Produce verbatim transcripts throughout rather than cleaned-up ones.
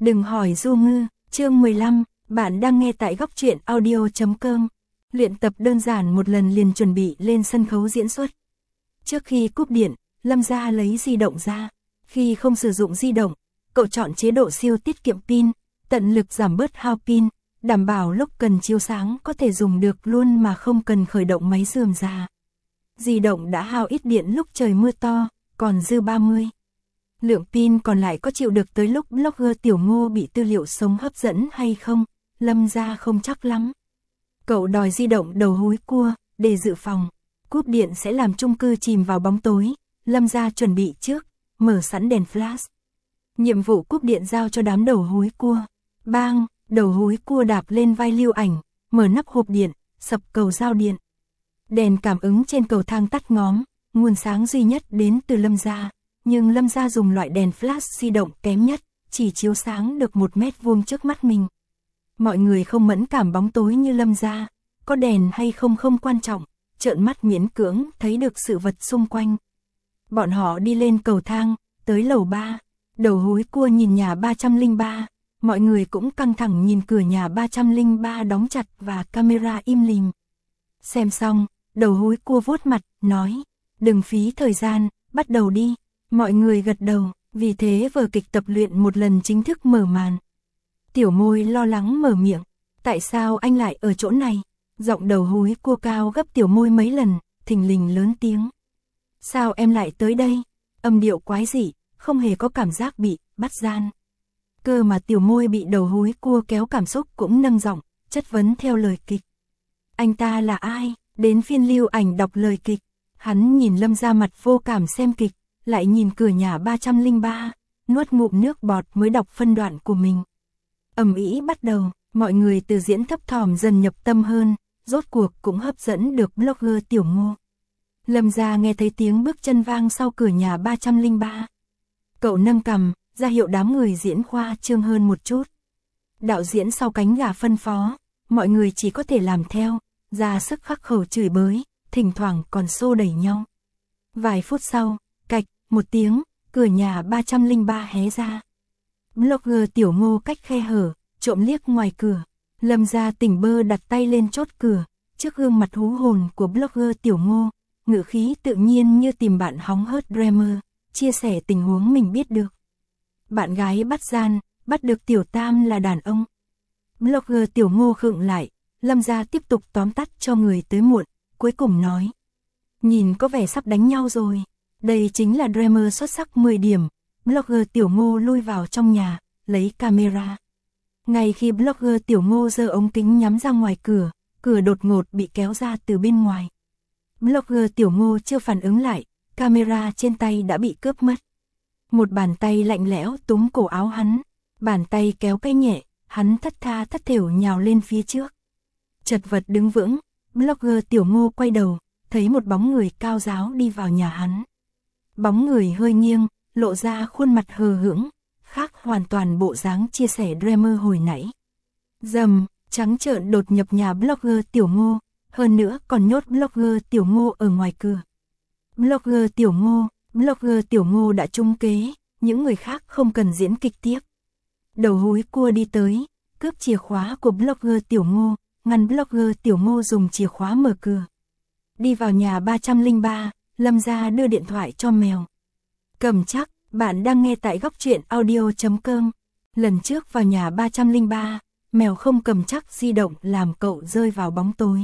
Đừng hỏi Du Ngư, chương mười lăm, bạn đang nghe tại góc truyện audio chấm com. Luyện tập đơn giản một lần liền chuẩn bị lên sân khấu diễn xuất. Trước khi cúp điện, Lâm Gia lấy di động ra. Khi không sử dụng di động, cậu chọn chế độ siêu tiết kiệm pin, tận lực giảm bớt hao pin, đảm bảo lúc cần chiếu sáng có thể dùng được luôn mà không cần khởi động máy rườm rà. Di động đã hao ít điện lúc trời mưa to, còn dư ba mươi. Lượng pin còn lại có chịu được tới lúc blogger Tiểu Ngô bị tư liệu sống hấp dẫn hay không, Lâm Gia không chắc lắm. Cậu đòi di động đầu húi cua, để dự phòng. Cúp điện sẽ làm chung cư chìm vào bóng tối, Lâm Gia chuẩn bị trước, mở sẵn đèn flash. Nhiệm vụ cúp điện giao cho đám đầu húi cua. Bang, đầu húi cua đạp lên vai Lưu Ảnh, mở nắp hộp điện, sập cầu giao điện. Đèn cảm ứng trên cầu thang tắt ngóm, nguồn sáng duy nhất đến từ Lâm Gia. Nhưng Lâm Gia dùng loại đèn flash di động kém nhất, chỉ chiếu sáng được một mét vuông trước mắt mình. Mọi người không mẫn cảm bóng tối như Lâm Gia, có đèn hay không không quan trọng, trợn mắt miễn cưỡng thấy được sự vật xung quanh. Bọn họ đi lên cầu thang, tới lầu ba, đầu húi cua nhìn nhà ba trăm lẻ ba, mọi người cũng căng thẳng nhìn cửa nhà ba trăm lẻ ba đóng chặt và camera im lìm. Xem xong, đầu húi cua vuốt mặt, nói, đừng phí thời gian, bắt đầu đi. Mọi người gật đầu, vì thế vở kịch tập luyện một lần chính thức mở màn. Tiểu Môi lo lắng mở miệng, tại sao anh lại ở chỗ này? Giọng đầu húi cua cao gấp Tiểu Môi mấy lần, thình lình lớn tiếng. Sao em lại tới đây? Âm điệu quái dị, không hề có cảm giác bị bắt gian. Cơ mà Tiểu Môi bị đầu húi cua kéo cảm xúc cũng nâng giọng, chất vấn theo lời kịch. Anh ta là ai? Đến phiên Lưu Ảnh đọc lời kịch, hắn nhìn Lâm Gia mặt vô cảm xem kịch. Lại nhìn cửa nhà ba trăm lẻ ba, nuốt ngụm nước bọt mới đọc phân đoạn của mình. Ầm ĩ bắt đầu, mọi người từ diễn thấp thỏm dần nhập tâm hơn, rốt cuộc cũng hấp dẫn được blogger Tiểu Ngô. Lâm Gia nghe thấy tiếng bước chân vang sau cửa nhà ba trăm lẻ ba. Cậu nâng cằm, ra hiệu đám người diễn khoa trương hơn một chút. Đạo diễn sau cánh gà phân phó, mọi người chỉ có thể làm theo, ra sức khắc khẩu chửi bới, thỉnh thoảng còn xô đẩy nhau. Vài phút sau, cạch, một tiếng, cửa nhà ba trăm lẻ ba hé ra. Blogger Tiểu Ngô cách khe hở, trộm liếc ngoài cửa. Lâm Gia tỉnh bơ đặt tay lên chốt cửa, trước gương mặt hú hồn của blogger Tiểu Ngô, ngữ khí tự nhiên như tìm bạn hóng hớt dreamer, chia sẻ tình huống mình biết được. Bạn gái bắt gian, bắt được Tiểu Tam là đàn ông. Blogger Tiểu Ngô khựng lại, Lâm Gia tiếp tục tóm tắt cho người tới muộn, cuối cùng nói. Nhìn có vẻ sắp đánh nhau rồi. Đây chính là dreamer xuất sắc mười điểm, blogger Tiểu Ngô lui vào trong nhà, lấy camera. Ngay khi blogger Tiểu Ngô giơ ống kính nhắm ra ngoài cửa, cửa đột ngột bị kéo ra từ bên ngoài. Blogger Tiểu Ngô chưa phản ứng lại, camera trên tay đã bị cướp mất. Một bàn tay lạnh lẽo túm cổ áo hắn, bàn tay kéo cái nhẹ, hắn thất tha thất thểu nhào lên phía trước. Chật vật đứng vững, blogger Tiểu Ngô quay đầu, thấy một bóng người cao ráo đi vào nhà hắn. Bóng người hơi nghiêng, lộ ra khuôn mặt hờ hững, khác hoàn toàn bộ dáng chia sẻ dreamer hồi nãy. Dầm, trắng trợn đột nhập nhà blogger Tiểu Ngô, hơn nữa còn nhốt blogger Tiểu Ngô ở ngoài cửa. Blogger Tiểu Ngô, blogger Tiểu Ngô đã trúng kế, những người khác không cần diễn kịch tiếp. Đầu húi cua đi tới, cướp chìa khóa của blogger Tiểu Ngô, ngăn blogger Tiểu Ngô dùng chìa khóa mở cửa. Đi vào nhà ba trăm lẻ ba. Lâm Gia đưa điện thoại cho mèo. Cầm chắc, bạn đang nghe tại góc truyện audio chấm com. Lần trước vào nhà ba trăm lẻ ba, mèo không cầm chắc di động làm cậu rơi vào bóng tối.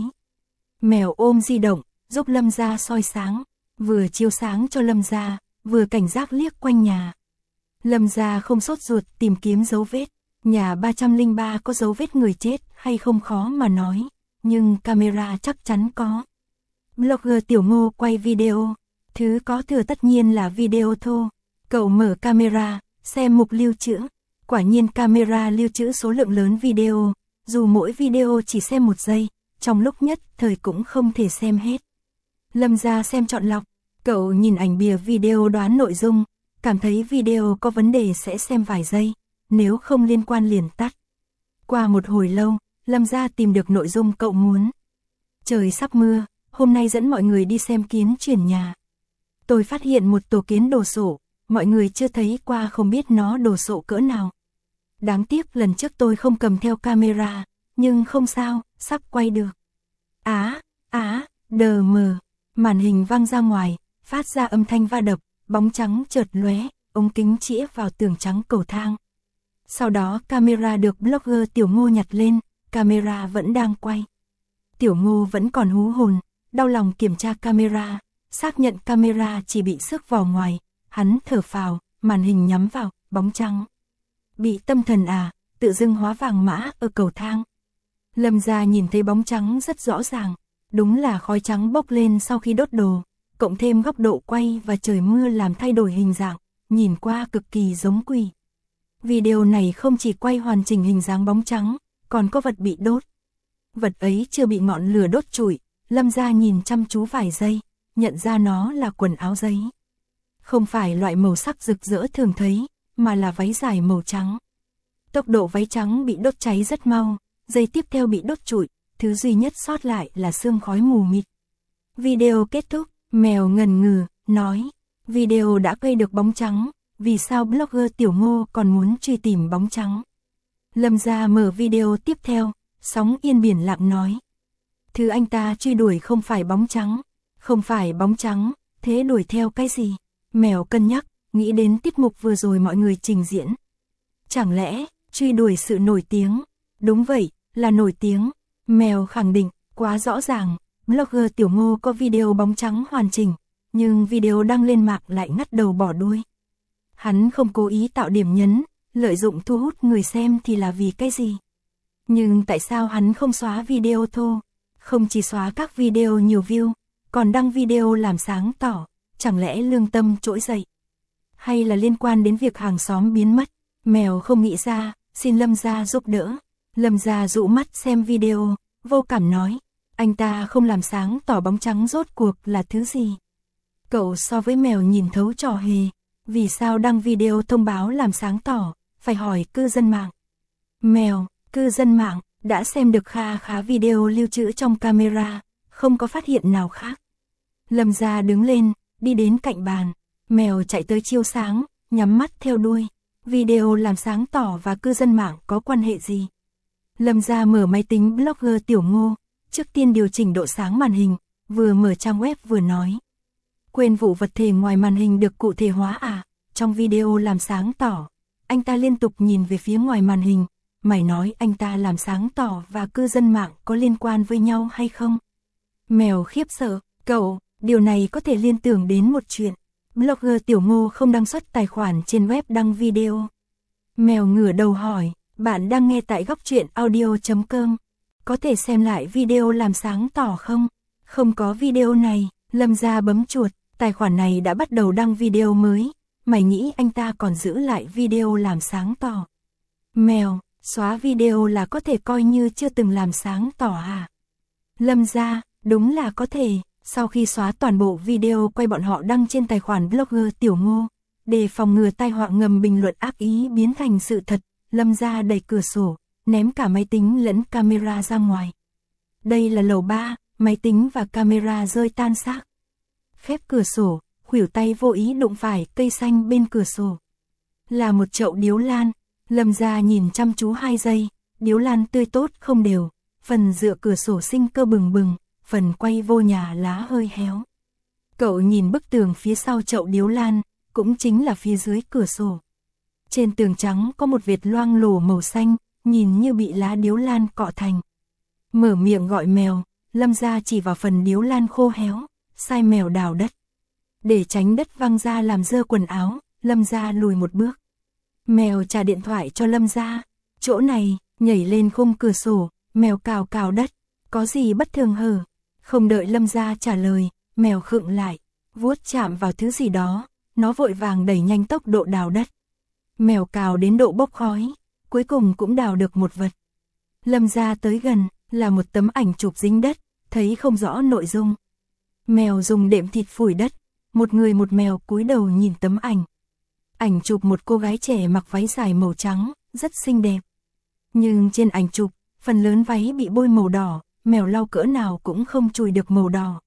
Mèo ôm di động, giúp Lâm Gia soi sáng, vừa chiếu sáng cho Lâm Gia, vừa cảnh giác liếc quanh nhà. Lâm Gia không sốt ruột tìm kiếm dấu vết, nhà ba trăm lẻ ba có dấu vết người chết hay không khó mà nói, nhưng camera chắc chắn có. Blogger Tiểu Ngô quay video, thứ có thừa tất nhiên là video thô. Cậu mở camera, xem mục lưu trữ, quả nhiên camera lưu trữ số lượng lớn video, dù mỗi video chỉ xem một giây, trong lúc nhất thời cũng không thể xem hết. Lâm Gia xem chọn lọc, cậu nhìn ảnh bìa video đoán nội dung, cảm thấy video có vấn đề sẽ xem vài giây, nếu không liên quan liền tắt. Qua một hồi lâu, Lâm Gia tìm được nội dung cậu muốn. Trời sắp mưa. Hôm nay dẫn mọi người đi xem kiến chuyển nhà. Tôi phát hiện một tổ kiến đồ sộ, mọi người chưa thấy qua không biết nó đồ sộ cỡ nào. Đáng tiếc lần trước tôi không cầm theo camera, nhưng không sao, sắp quay được. Á, á, đờ mờ, màn hình văng ra ngoài, phát ra âm thanh va đập, bóng trắng chợt lóe, ống kính chĩa vào tường trắng cầu thang. Sau đó camera được blogger Tiểu Ngô nhặt lên, camera vẫn đang quay. Tiểu Ngô vẫn còn hú hồn, đau lòng kiểm tra camera, xác nhận camera chỉ bị xước vỏ ngoài, hắn thở phào, màn hình nhắm vào, bóng trắng. Bị tâm thần à, tự dưng hóa vàng mã ở cầu thang. Lâm Gia nhìn thấy bóng trắng rất rõ ràng, đúng là khói trắng bốc lên sau khi đốt đồ, cộng thêm góc độ quay và trời mưa làm thay đổi hình dạng, nhìn qua cực kỳ giống quỷ. Video này không chỉ quay hoàn chỉnh hình dáng bóng trắng, còn có vật bị đốt. Vật ấy chưa bị ngọn lửa đốt trụi, Lâm Gia nhìn chăm chú vài giây, nhận ra nó là quần áo giấy. Không phải loại màu sắc rực rỡ thường thấy, mà là váy dài màu trắng. Tốc độ váy trắng bị đốt cháy rất mau, giây tiếp theo bị đốt trụi, thứ duy nhất sót lại là sương khói mù mịt. Video kết thúc, mèo ngần ngừ, nói, video đã quay được bóng trắng, vì sao blogger Tiểu Ngô còn muốn truy tìm bóng trắng. Lâm Gia mở video tiếp theo, sóng yên biển lặng nói. Thứ anh ta truy đuổi không phải bóng trắng, không phải bóng trắng, thế đuổi theo cái gì? Mèo cân nhắc, nghĩ đến tiết mục vừa rồi mọi người trình diễn. Chẳng lẽ, truy đuổi sự nổi tiếng? Đúng vậy, là nổi tiếng. Mèo khẳng định, quá rõ ràng, blogger Tiểu Ngô có video bóng trắng hoàn chỉnh, nhưng video đăng lên mạng lại ngắt đầu bỏ đuôi. Hắn không cố ý tạo điểm nhấn, lợi dụng thu hút người xem thì là vì cái gì? Nhưng tại sao hắn không xóa video thô? Không chỉ xóa các video nhiều view, còn đăng video làm sáng tỏ, chẳng lẽ lương tâm trỗi dậy? Hay là liên quan đến việc hàng xóm biến mất? Mèo không nghĩ ra, xin Lâm Gia giúp đỡ. Lâm Gia dụ mắt xem video, vô cảm nói, anh ta không làm sáng tỏ bóng trắng rốt cuộc là thứ gì. Cậu so với mèo nhìn thấu trò hề, vì sao đăng video thông báo làm sáng tỏ, phải hỏi cư dân mạng. Mèo, cư dân mạng, đã xem được kha khá video lưu trữ trong camera, không có phát hiện nào khác. Lâm Gia đứng lên, đi đến cạnh bàn, mèo chạy tới chiếu sáng, nhắm mắt theo đuôi. Video làm sáng tỏ và cư dân mạng có quan hệ gì? Lâm Gia mở máy tính blogger Tiểu Ngô, trước tiên điều chỉnh độ sáng màn hình, vừa mở trang web vừa nói. Quên vụ vật thể ngoài màn hình được cụ thể hóa à? Trong video làm sáng tỏ, anh ta liên tục nhìn về phía ngoài màn hình, mày nói anh ta làm sáng tỏ và cư dân mạng có liên quan với nhau hay không? Mèo khiếp sợ, cậu, điều này có thể liên tưởng đến một chuyện. Blogger Tiểu Ngô không đăng xuất tài khoản trên web đăng video. Mèo ngửa đầu hỏi, bạn đang nghe tại góc truyện audio chấm com. Có thể xem lại video làm sáng tỏ không? Không có video này. Lâm Gia bấm chuột, tài khoản này đã bắt đầu đăng video mới. Mày nghĩ anh ta còn giữ lại video làm sáng tỏ? Mèo, xóa video là có thể coi như chưa từng làm sáng tỏ à? Lâm Gia, đúng là có thể. Sau khi xóa toàn bộ video quay bọn họ đăng trên tài khoản blogger Tiểu Ngô, để phòng ngừa tai họa ngầm bình luận ác ý biến thành sự thật, Lâm Gia đẩy cửa sổ, ném cả máy tính lẫn camera ra ngoài. Đây là lầu ba, máy tính và camera rơi tan xác. Khép cửa sổ, khuỷu tay vô ý đụng phải cây xanh bên cửa sổ. Là một chậu điếu lan, Lâm Gia nhìn chăm chú hai giây, điếu lan tươi tốt không đều, phần dựa cửa sổ sinh cơ bừng bừng, phần quay vô nhà lá hơi héo. Cậu nhìn bức tường phía sau chậu điếu lan, cũng chính là phía dưới cửa sổ. Trên tường trắng có một vệt loang lổ màu xanh, nhìn như bị lá điếu lan cọ thành. Mở miệng gọi mèo, Lâm Gia chỉ vào phần điếu lan khô héo, sai mèo đào đất. Để tránh đất văng ra làm dơ quần áo, Lâm Gia lùi một bước. Mèo trả điện thoại cho Lâm Gia, chỗ này, nhảy lên khung cửa sổ, mèo cào cào đất, có gì bất thường hở? Không đợi Lâm Gia trả lời, mèo khựng lại, vuốt chạm vào thứ gì đó, nó vội vàng đẩy nhanh tốc độ đào đất. Mèo cào đến độ bốc khói, cuối cùng cũng đào được một vật. Lâm Gia tới gần, là một tấm ảnh chụp dính đất, thấy không rõ nội dung. Mèo dùng đệm thịt phủi đất, một người một mèo cúi đầu nhìn tấm ảnh. Ảnh chụp một cô gái trẻ mặc váy dài màu trắng, rất xinh đẹp. Nhưng trên ảnh chụp, phần lớn váy bị bôi màu đỏ, mèo lau cỡ nào cũng không chùi được màu đỏ.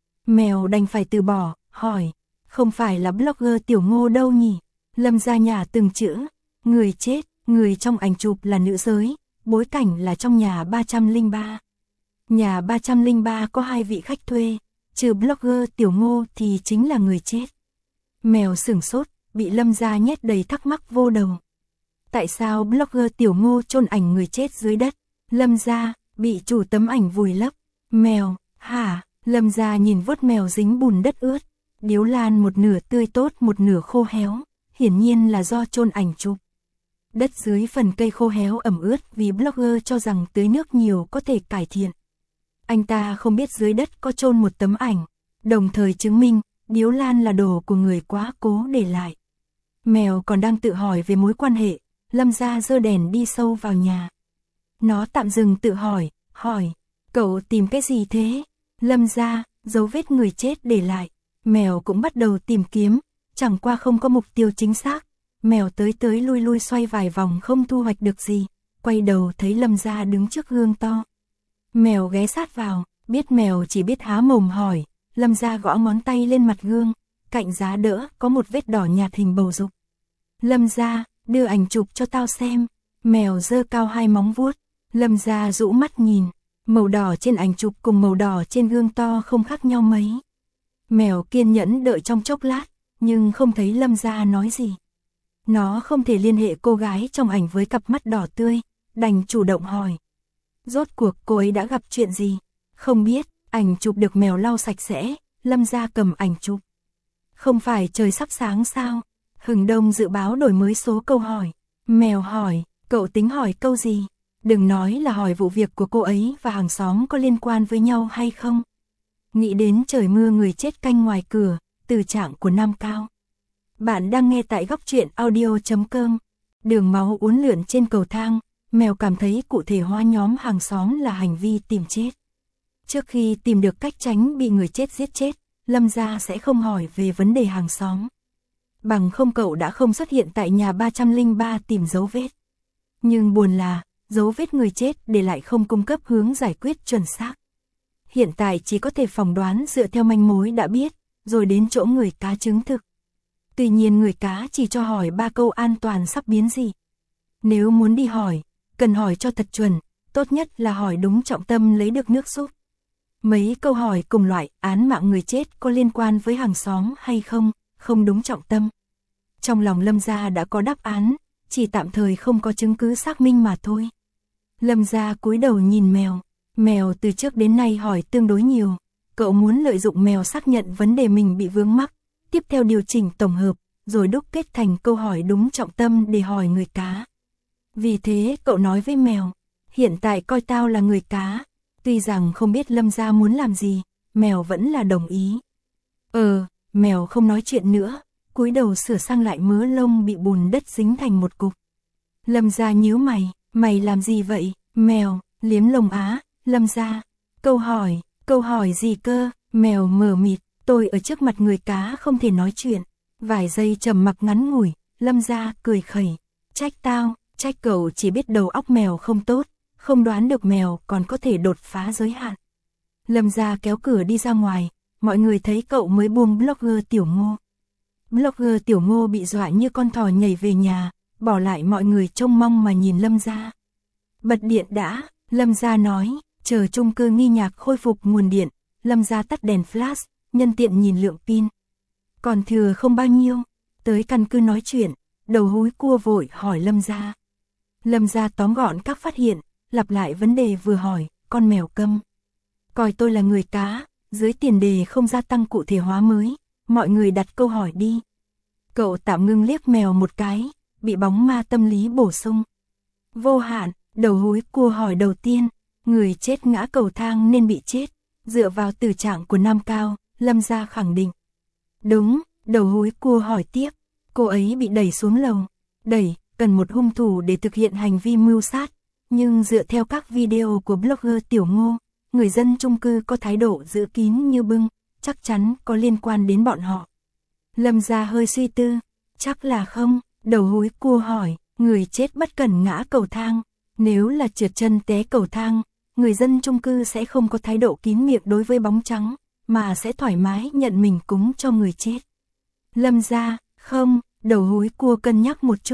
Mèo đành phải từ bỏ, hỏi, không phải là blogger Tiểu Ngô đâu nhỉ? Lâm Gia nhả từng chữ, người chết, Người trong ảnh chụp là nữ giới, bối cảnh là trong nhà ba trăm lẻ ba. Nhà ba trăm lẻ ba có hai vị khách thuê, trừ blogger Tiểu Ngô thì chính là người chết. Mèo sửng sốt, bị Lâm gia nhét đầy thắc mắc vô đầu. Tại sao blogger Tiểu Ngô chôn ảnh người chết dưới đất? Lâm gia, bị chủ tấm ảnh vùi lấp. Mèo, hả? Lâm gia nhìn vuốt mèo dính bùn đất ướt. Điếu lan một nửa tươi tốt một nửa khô héo, hiển nhiên là do chôn ảnh chụp. Đất dưới phần cây khô héo ẩm ướt vì blogger cho rằng tưới nước nhiều có thể cải thiện. Anh ta không biết dưới đất có chôn một tấm ảnh, đồng thời chứng minh điếu lan là đồ của người quá cố để lại. Mèo còn đang tự hỏi về mối quan hệ, Lâm gia giơ đèn đi sâu vào nhà. Nó tạm dừng tự hỏi, hỏi, cậu tìm cái gì thế? Lâm gia, dấu vết người chết để lại. Mèo cũng bắt đầu tìm kiếm, chẳng qua không có mục tiêu chính xác. Mèo tới tới lui lui xoay vài vòng không thu hoạch được gì, quay đầu thấy Lâm gia đứng trước gương to. Mèo ghé sát vào, biết mèo chỉ biết há mồm hỏi, Lâm gia gõ ngón tay lên mặt gương, cạnh giá đỡ có một vết đỏ nhạt hình bầu dục. Lâm gia, đưa ảnh chụp cho tao xem. Mèo giơ cao hai móng vuốt, Lâm gia rũ mắt nhìn, màu đỏ trên ảnh chụp cùng màu đỏ trên gương to không khác nhau mấy. Mèo kiên nhẫn đợi trong chốc lát, nhưng không thấy Lâm gia nói gì. Nó không thể liên hệ cô gái trong ảnh với cặp mắt đỏ tươi, đành chủ động hỏi. Rốt cuộc cô ấy đã gặp chuyện gì? Không biết, ảnh chụp được mèo lau sạch sẽ, Lâm gia cầm ảnh chụp. Không phải trời sắp sáng sao? Hừng Đông dự báo đổi mới số câu hỏi. Mèo hỏi, cậu tính hỏi câu gì? Đừng nói là hỏi vụ việc của cô ấy và hàng xóm có liên quan với nhau hay không. Nghĩ đến trời mưa người chết canh ngoài cửa, từ trạng của Nam Cao. Bạn đang nghe tại góc truyện audio chấm com. Đường máu uốn lượn trên cầu thang, mèo cảm thấy cụ thể hóa nhóm hàng xóm là hành vi tìm chết. Trước khi tìm được cách tránh bị người chết giết chết, Lâm gia sẽ không hỏi về vấn đề hàng xóm. Bằng không cậu đã không xuất hiện tại nhà ba trăm lẻ ba tìm dấu vết. Nhưng buồn là, dấu vết người chết để lại không cung cấp hướng giải quyết chuẩn xác. Hiện tại chỉ có thể phỏng đoán dựa theo manh mối đã biết, rồi đến chỗ người cá chứng thực. Tuy nhiên người cá chỉ cho hỏi ba câu an toàn sắp biến gì. Nếu muốn đi hỏi, cần hỏi cho thật chuẩn, tốt nhất là hỏi đúng trọng tâm lấy được nước súp. Mấy câu hỏi cùng loại án mạng người chết có liên quan với hàng xóm hay không, không đúng trọng tâm. Trong lòng Lâm gia đã có đáp án, chỉ tạm thời không có chứng cứ xác minh mà thôi. Lâm gia cúi đầu nhìn mèo. Mèo từ trước đến nay hỏi tương đối nhiều. Cậu muốn lợi dụng mèo xác nhận vấn đề mình bị vướng mắc, tiếp theo điều chỉnh tổng hợp, rồi đúc kết thành câu hỏi đúng trọng tâm để hỏi người cá. Vì thế cậu nói với mèo, hiện tại coi tao là người cá. Tuy rằng không biết Lâm gia muốn làm gì, mèo vẫn là đồng ý. Ờ, mèo không nói chuyện nữa, cúi đầu sửa sang lại mớ lông bị bùn đất dính thành một cục. Lâm gia nhíu mày, mày làm gì vậy? Mèo, liếm lông á. Lâm gia, câu hỏi, câu hỏi gì cơ? Mèo mờ mịt, tôi ở trước mặt người cá không thể nói chuyện. Vài giây trầm mặc ngắn ngủi, Lâm gia cười khẩy, trách tao, trách cậu chỉ biết đầu óc mèo không tốt, không đoán được mèo còn có thể đột phá giới hạn. Lâm gia kéo cửa đi ra ngoài, mọi người thấy cậu mới buông blogger Tiểu Ngô. Blogger Tiểu Ngô bị dọa như con thỏ nhảy về nhà, bỏ lại mọi người trông mong mà nhìn Lâm gia. Bật điện đã, Lâm gia nói, chờ chung cư Nghi Nhạc khôi phục nguồn điện, Lâm gia tắt đèn flash, nhân tiện nhìn lượng pin. Còn thừa không bao nhiêu, tới căn cứ nói chuyện, đầu húi cua vội hỏi Lâm gia. Lâm gia tóm gọn các phát hiện, lặp lại vấn đề vừa hỏi, con mèo câm. Coi tôi là người cá, dưới tiền đề không gia tăng cụ thể hóa mới, mọi người đặt câu hỏi đi. Cậu tạm ngưng liếc mèo một cái, bị bóng ma tâm lý bổ sung. Vô hạn, đầu húi cua hỏi đầu tiên, người chết ngã cầu thang nên bị chết, dựa vào tử trạng của Nam Cao, Lâm gia khẳng định. Đúng, đầu húi cua hỏi tiếp, cô ấy bị đẩy xuống lầu. Đẩy, cần một hung thủ để thực hiện hành vi mưu sát, nhưng dựa theo các video của blogger Tiểu Ngô, người dân chung cư có thái độ giữ kín như bưng, chắc chắn có liên quan đến bọn họ. Lâm gia hơi suy tư, chắc là không, đầu húi cua hỏi, người chết bất cẩn ngã cầu thang, nếu là trượt chân té cầu thang, người dân chung cư sẽ không có thái độ kín miệng đối với bóng trắng, mà sẽ thoải mái nhận mình cúng cho người chết. Lâm gia, không, đầu húi cua cân nhắc một chút,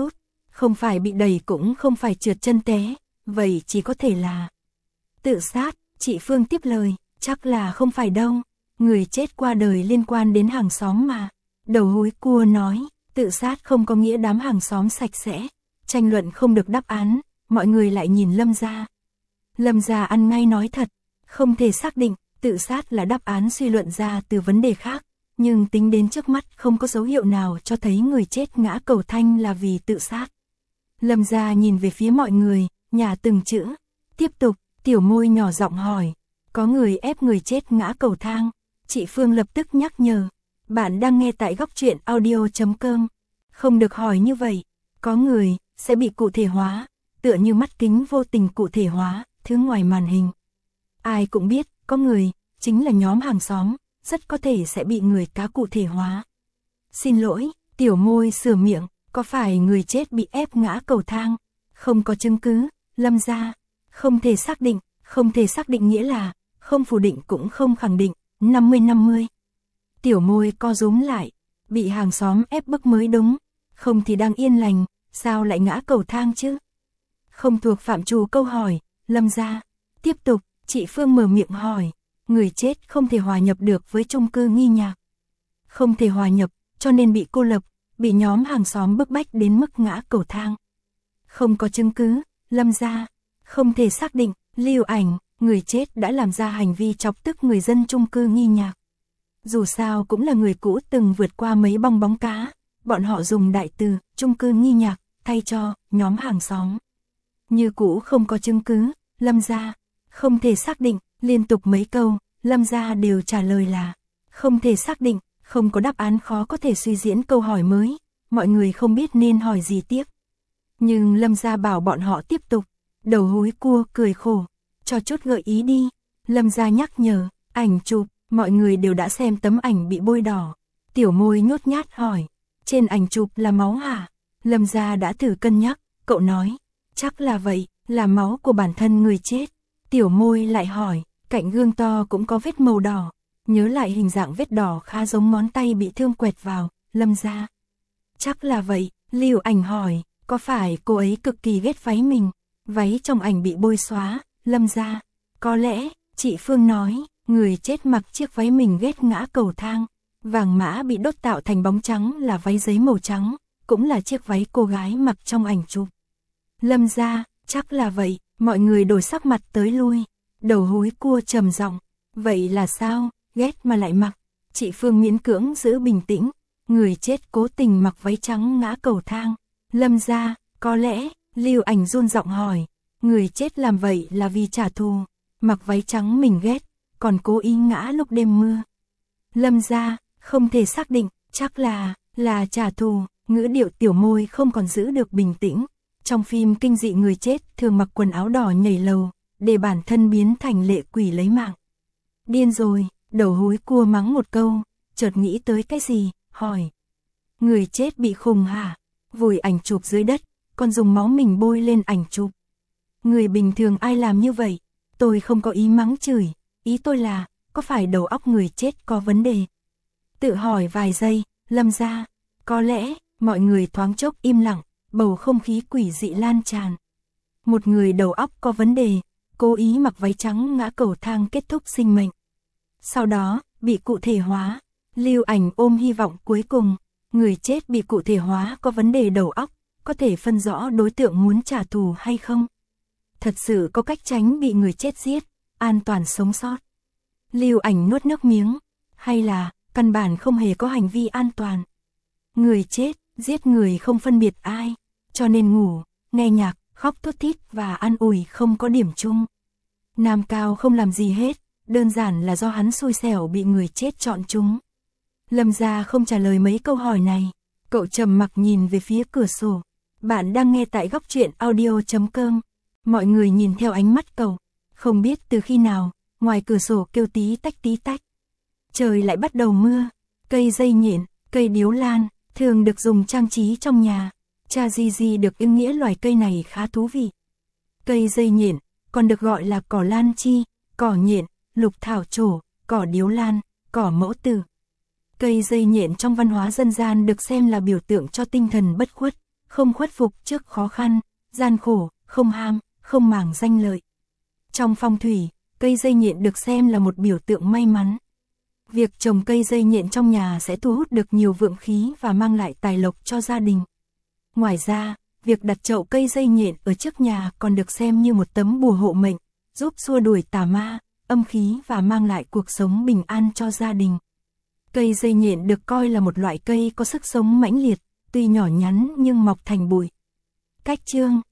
Không phải bị đẩy cũng không phải trượt chân té, vậy chỉ có thể là tự sát. Chị Phương tiếp lời, chắc là không phải đâu, người chết qua đời liên quan đến hàng xóm mà. Đầu húi cua nói, tự sát không có nghĩa đám hàng xóm sạch sẽ. Tranh luận không được đáp án, mọi người lại nhìn Lâm gia. Lâm gia ăn ngay nói thật, không thể xác định, tự sát là đáp án suy luận ra từ vấn đề khác, nhưng tính đến trước mắt không có dấu hiệu nào cho thấy người chết ngã cầu thang là vì tự sát. Lâm gia nhìn về phía mọi người, nhả từng chữ, tiếp tục, tiểu môi nhỏ giọng hỏi, có người ép người chết ngã cầu thang. Chị Phương lập tức nhắc nhở, bạn đang nghe tại góc truyện audio chấm com, không được hỏi như vậy, có người sẽ bị cụ thể hóa, tựa như mắt kính vô tình cụ thể hóa thứ ngoài màn hình. Ai cũng biết, có người, chính là nhóm hàng xóm, rất có thể sẽ bị người cá cụ thể hóa. Xin lỗi, tiểu môi sửa miệng, có phải người chết bị ép ngã cầu thang? Không có chứng cứ, Lâm gia, không thể xác định, không thể xác định nghĩa là, không phủ định cũng không khẳng định, năm mươi năm mươi. Tiểu môi co rúm lại, bị hàng xóm ép bức mới đúng, không thì đang yên lành, sao lại ngã cầu thang chứ? Không thuộc phạm trù câu hỏi, Lâm gia. Tiếp tục, chị Phương mở miệng hỏi, người chết không thể hòa nhập được với chung cư Nghi Nhạc. Không thể hòa nhập, cho nên bị cô lập, bị nhóm hàng xóm bức bách đến mức ngã cầu thang. Không có chứng cứ, Lâm gia, không thể xác định, lưu ảnh, người chết đã làm ra hành vi chọc tức người dân chung cư Nghi Nhạc. Dù sao cũng là người cũ từng vượt qua mấy bong bóng cá, bọn họ dùng đại từ chung cư Nghi Nhạc thay cho nhóm hàng xóm. Như cũ không có chứng cứ, Lâm gia, không thể xác định, liên tục mấy câu, Lâm gia đều trả lời là không thể xác định, không có đáp án khó có thể suy diễn câu hỏi mới, mọi người không biết nên hỏi gì tiếp. Nhưng Lâm gia bảo bọn họ tiếp tục, đầu húi cua cười khổ, cho chút gợi ý đi. Lâm gia nhắc nhở, ảnh chụp, mọi người đều đã xem tấm ảnh bị bôi đỏ. Tiểu môi nhút nhát hỏi, trên ảnh chụp là máu hả? Lâm gia đã thử cân nhắc, cậu nói, chắc là vậy, là máu của bản thân người chết. Tiểu môi lại hỏi, cạnh gương to cũng có vết màu đỏ, nhớ lại hình dạng vết đỏ khá giống ngón tay bị thương quẹt vào. Lâm gia, chắc là vậy. Lưu ảnh hỏi, có phải cô ấy cực kỳ ghét váy mình, váy trong ảnh bị bôi xóa? Lâm gia, có lẽ. Chị Phương nói, người chết mặc chiếc váy mình ghét ngã cầu thang, vàng mã bị đốt tạo thành bóng trắng là váy giấy màu trắng, cũng là chiếc váy cô gái mặc trong ảnh chụp. Lâm gia, chắc là vậy. Mọi người đổi sắc mặt tới lui. Đầu húi cua trầm giọng, vậy là sao, ghét mà lại mặc? Chị Phương miễn cưỡng giữ bình tĩnh, người chết cố tình mặc váy trắng ngã cầu thang. Lâm gia, có lẽ. Lưu ảnh run giọng hỏi, người chết làm vậy là vì trả thù, mặc váy trắng mình ghét, còn cố ý ngã lúc đêm mưa. Lâm gia, không thể xác định, chắc là, là trả thù. Ngữ điệu tiểu môi không còn giữ được bình tĩnh. Trong phim kinh dị người chết thường mặc quần áo đỏ nhảy lầu, để bản thân biến thành lệ quỷ lấy mạng. Điên rồi, đầu húi cua mắng một câu, chợt nghĩ tới cái gì, hỏi. Người chết bị khùng hả? Vùi ảnh chụp dưới đất, còn dùng máu mình bôi lên ảnh chụp. Người bình thường ai làm như vậy? Tôi không có ý mắng chửi, ý tôi là, có phải đầu óc người chết có vấn đề? Tự hỏi vài giây, Lâm gia, có lẽ. Mọi người thoáng chốc im lặng, bầu không khí quỷ dị lan tràn. Một người đầu óc có vấn đề, cố ý mặc váy trắng ngã cầu thang kết thúc sinh mệnh. Sau đó, bị cụ thể hóa. Lưu ảnh ôm hy vọng cuối cùng, người chết bị cụ thể hóa có vấn đề đầu óc, có thể phân rõ đối tượng muốn trả thù hay không. Thật sự có cách tránh bị người chết giết, an toàn sống sót. Lưu ảnh nuốt nước miếng, hay là, căn bản không hề có hành vi an toàn. Người chết, giết người không phân biệt ai, cho nên ngủ, nghe nhạc, khóc thút thít và an ủi không có điểm chung. Nam Cao không làm gì hết, đơn giản là do hắn xui xẻo bị người chết chọn chúng. Lâm gia không trả lời mấy câu hỏi này, cậu trầm mặc nhìn về phía cửa sổ. Bạn đang nghe tại góc truyện audio chấm com. Mọi người nhìn theo ánh mắt cậu, không biết từ khi nào, ngoài cửa sổ kêu tí tách tí tách. Trời lại bắt đầu mưa, cây dây nhện, cây điếu lan, thường được dùng trang trí trong nhà. Cha Gigi được ưng nghĩa loài cây này khá thú vị. Cây dây nhện, còn được gọi là cỏ lan chi, cỏ nhện, lục thảo trổ, cỏ điếu lan, cỏ mẫu tử. Cây dây nhện trong văn hóa dân gian được xem là biểu tượng cho tinh thần bất khuất, không khuất phục trước khó khăn, gian khổ, không ham, không màng danh lợi. Trong phong thủy, cây dây nhện được xem là một biểu tượng may mắn. Việc trồng cây dây nhện trong nhà sẽ thu hút được nhiều vượng khí và mang lại tài lộc cho gia đình. Ngoài ra, việc đặt chậu cây dây nhện ở trước nhà còn được xem như một tấm bùa hộ mệnh, giúp xua đuổi tà ma, âm khí và mang lại cuộc sống bình an cho gia đình. Cây dây nhện được coi là một loại cây có sức sống mãnh liệt, tuy nhỏ nhắn nhưng mọc thành bụi. Cách chương